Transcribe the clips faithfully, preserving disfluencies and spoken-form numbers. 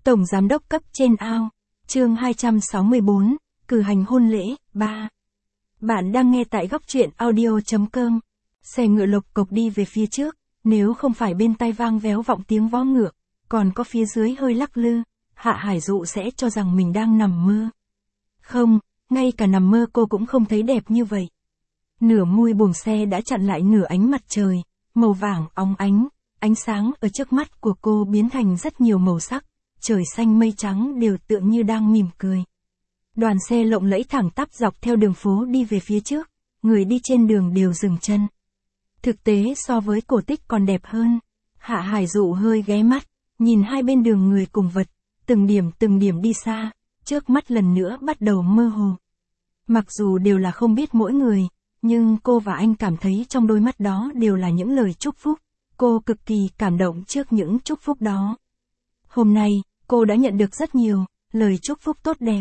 Tổng giám đốc cấp trên ao. Chương hai trăm sáu mươi bốn, cử hành hôn lễ, ba. Bạn đang nghe tại góc truyện audio chấm com. Xe ngựa lộc cộc đi về phía trước, nếu không phải bên tai vang véo vọng tiếng vó ngựa, còn có phía dưới hơi lắc lư, Hạ Hải Dụ sẽ cho rằng mình đang nằm mơ. Không, ngay cả nằm mơ cô cũng không thấy đẹp như vậy. Nửa mui buồng xe đã chặn lại nửa ánh mặt trời, màu vàng óng ánh, ánh sáng ở trước mắt của cô biến thành rất nhiều màu sắc, trời xanh mây trắng đều tựa như đang mỉm cười. Đoàn xe lộng lẫy thẳng tắp dọc theo đường phố đi về phía trước, người đi trên đường đều dừng chân. Thực tế so với cổ tích còn đẹp hơn. Hạ Hải Dụ hơi ghé mắt, nhìn hai bên đường người cùng vật, từng điểm từng điểm đi xa, trước mắt lần nữa bắt đầu mơ hồ. Mặc dù đều là không biết mỗi người, nhưng cô và anh cảm thấy trong đôi mắt đó đều là những lời chúc phúc, cô cực kỳ cảm động trước những chúc phúc đó. Hôm nay, cô đã nhận được rất nhiều lời chúc phúc tốt đẹp.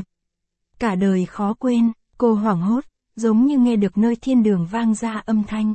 Cả đời khó quên, cô hoảng hốt, giống như nghe được nơi thiên đường vang ra âm thanh.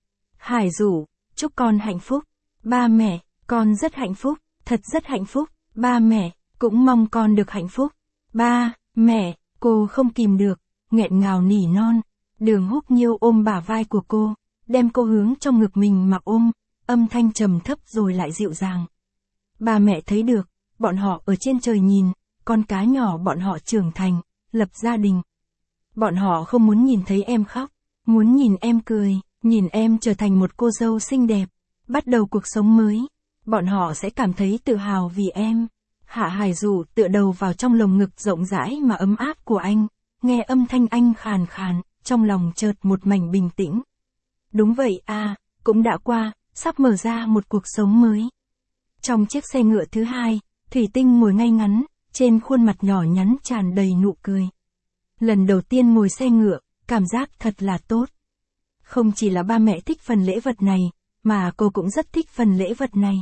Hải Dụ, chúc con hạnh phúc. Ba mẹ, con rất hạnh phúc, thật rất hạnh phúc. Ba mẹ, cũng mong con được hạnh phúc. Ba, mẹ, cô không kìm được, nghẹn ngào nỉ non. Đường Húc Nhiêu ôm bả vai của cô, đem cô hướng trong ngực mình mà ôm, âm thanh trầm thấp rồi lại dịu dàng. Ba mẹ thấy được, bọn họ ở trên trời nhìn, con cá nhỏ bọn họ trưởng thành, lập gia đình. Bọn họ không muốn nhìn thấy em khóc, muốn nhìn em cười, nhìn em trở thành một cô dâu xinh đẹp, bắt đầu cuộc sống mới. Bọn họ sẽ cảm thấy tự hào vì em. Hạ Hải Dụ tựa đầu vào trong lồng ngực rộng rãi mà ấm áp của anh, nghe âm thanh anh khàn khàn, trong lòng chợt một mảnh bình tĩnh. Đúng vậy à, cũng đã qua, sắp mở ra một cuộc sống mới. Trong chiếc xe ngựa thứ hai, Thủy Tinh ngồi ngay ngắn, trên khuôn mặt nhỏ nhắn tràn đầy nụ cười. Lần đầu tiên ngồi xe ngựa, cảm giác thật là tốt. Không chỉ là ba mẹ thích phần lễ vật này, mà cô cũng rất thích phần lễ vật này.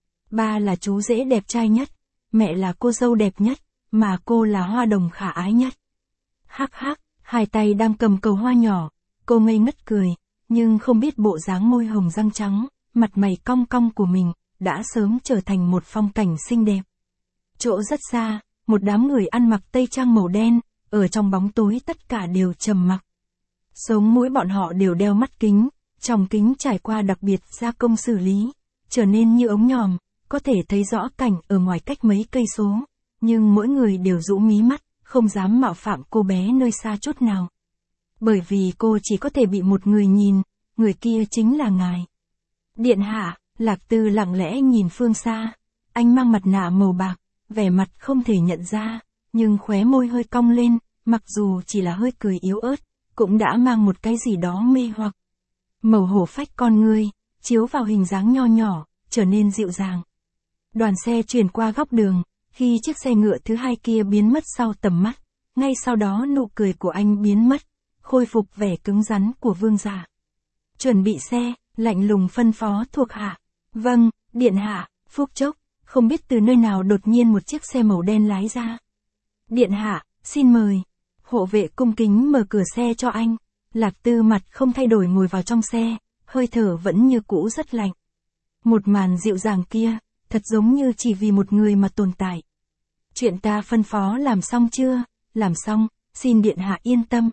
Ba là chú rể đẹp trai nhất, mẹ là cô dâu đẹp nhất, mà cô là hoa đồng khả ái nhất. Hắc hắc, hai tay đang cầm cầu hoa nhỏ, cô ngây ngất cười, nhưng không biết bộ dáng môi hồng răng trắng, mặt mày cong cong của mình, đã sớm trở thành một phong cảnh xinh đẹp. Chỗ rất xa, một đám người ăn mặc tây trang màu đen, ở trong bóng tối tất cả đều trầm mặc. Sống mũi bọn họ đều đeo mắt kính, trong kính trải qua đặc biệt gia công xử lý, trở nên như ống nhòm, có thể thấy rõ cảnh ở ngoài cách mấy cây số, nhưng mỗi người đều rũ mí mắt, không dám mạo phạm cô bé nơi xa chút nào. Bởi vì cô chỉ có thể bị một người nhìn, người kia chính là ngài. Điện hạ, Lạc Tư lặng lẽ nhìn phương xa, anh mang mặt nạ màu bạc, vẻ mặt không thể nhận ra, nhưng khóe môi hơi cong lên, mặc dù chỉ là hơi cười yếu ớt, cũng đã mang một cái gì đó mê hoặc. Màu hổ phách con ngươi, chiếu vào hình dáng nho nhỏ, trở nên dịu dàng. Đoàn xe chuyển qua góc đường, khi chiếc xe ngựa thứ hai kia biến mất sau tầm mắt, ngay sau đó nụ cười của anh biến mất, khôi phục vẻ cứng rắn của vương giả. Chuẩn bị xe, lạnh lùng phân phó thuộc hạ. Vâng, điện hạ. Phút chốc, không biết từ nơi nào đột nhiên một chiếc xe màu đen lái ra. Điện hạ, xin mời. Hộ vệ cung kính mở cửa xe cho anh. Lạc Tư mặt không thay đổi ngồi vào trong xe, hơi thở vẫn như cũ rất lạnh. Một màn dịu dàng kia, thật giống như chỉ vì một người mà tồn tại. Chuyện ta phân phó làm xong chưa? Làm xong, xin điện hạ yên tâm.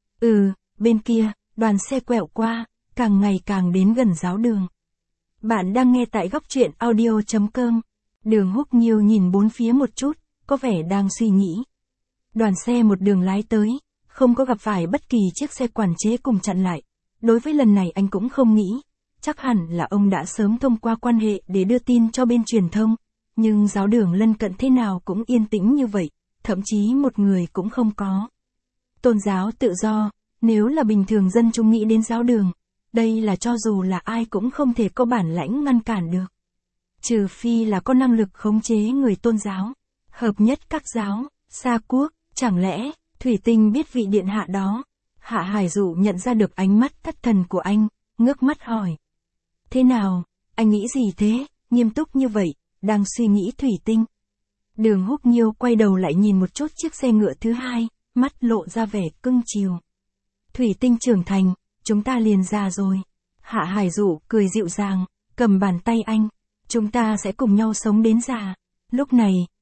Ừ, bên kia, đoàn xe quẹo qua, càng ngày càng đến gần giáo đường. Bạn đang nghe tại góc truyện audio chấm com. Đường Húc Nhiêu nhìn bốn phía một chút, có vẻ đang suy nghĩ. Đoàn xe một đường lái tới, không có gặp phải bất kỳ chiếc xe quản chế cùng chặn lại. Đối với lần này anh cũng không nghĩ, chắc hẳn là ông đã sớm thông qua quan hệ để đưa tin cho bên truyền thông. Nhưng giáo đường lân cận thế nào cũng yên tĩnh như vậy, thậm chí một người cũng không có. Tôn giáo tự do, nếu là bình thường dân chúng nghĩ đến giáo đường, đây là cho dù là ai cũng không thể có bản lãnh ngăn cản được. Trừ phi là có năng lực khống chế người tôn giáo, hợp nhất các giáo, xa quốc, chẳng lẽ, Thủy Tinh biết vị điện hạ đó. Hạ Hải Dụ nhận ra được ánh mắt thất thần của anh, ngước mắt hỏi. Thế nào, anh nghĩ gì thế, nghiêm túc như vậy, đang suy nghĩ Thủy Tinh. Đường Húc Nhiêu quay đầu lại nhìn một chút chiếc xe ngựa thứ hai, mắt lộ ra vẻ cưng chiều. Thủy Tinh trưởng thành, chúng ta liền già rồi. Hạ Hải Dụ cười dịu dàng, cầm bàn tay anh. Chúng ta sẽ cùng nhau sống đến già. Lúc này,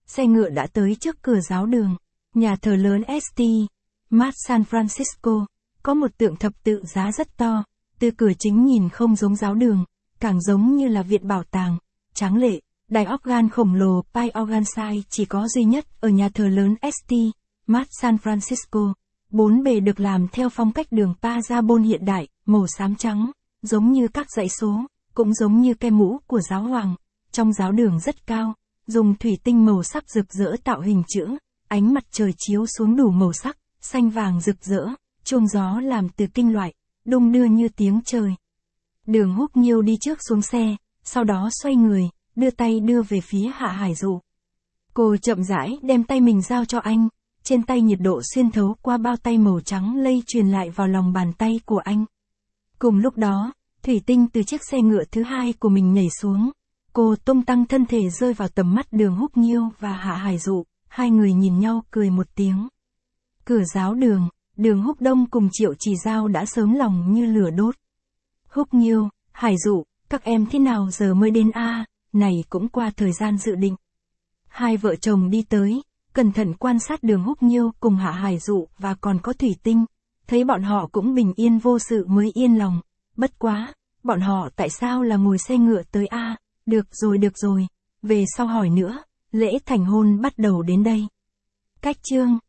xe ngựa đã tới trước cửa giáo đường, nhà thờ lớn Saint Mark San Francisco, có một tượng thập tự giá rất to, từ cửa chính nhìn không giống giáo đường, càng giống như là viện bảo tàng, tráng lệ. Đài organ khổng lồ Pi Organ Size chỉ có duy nhất ở nhà thờ lớn Saint Mark San Francisco. Bốn bề được làm theo phong cách đường Parabon hiện đại, màu xám trắng, giống như các dãy số, cũng giống như cái mũ của giáo hoàng. Trong giáo đường rất cao, dùng thủy tinh màu sắc rực rỡ tạo hình chữ, ánh mặt trời chiếu xuống đủ màu sắc, xanh vàng rực rỡ, chuông gió làm từ kim loại, đung đưa như tiếng trời. Đường Húc Nhiêu đi trước xuống xe, sau đó xoay người, đưa tay đưa về phía Hạ Hải Dụ. Cô chậm rãi đem tay mình giao cho anh, trên tay nhiệt độ xuyên thấu qua bao tay màu trắng lây truyền lại vào lòng bàn tay của anh. Cùng lúc đó, thủy tinh từ chiếc xe ngựa thứ hai của mình nhảy xuống. Cô tung tăng thân thể rơi vào tầm mắt Đường Húc Nhiêu và Hạ Hải Dụ, hai người nhìn nhau cười một tiếng. Cửa giáo đường, Đường Húc Đông cùng Triệu Chỉ Giao đã sớm lòng như lửa đốt. Húc Nhiêu, Hải Dụ, các em thế nào giờ mới đến a? À, này cũng qua thời gian dự định. Hai vợ chồng đi tới, cẩn thận quan sát Đường Húc Nhiêu cùng Hạ Hải Dụ và còn có thủy tinh, thấy bọn họ cũng bình yên vô sự mới yên lòng. Bất quá, bọn họ tại sao là ngồi xe ngựa tới a? À, được rồi được rồi, về sau hỏi nữa, lễ thành hôn bắt đầu đến đây. Cách chương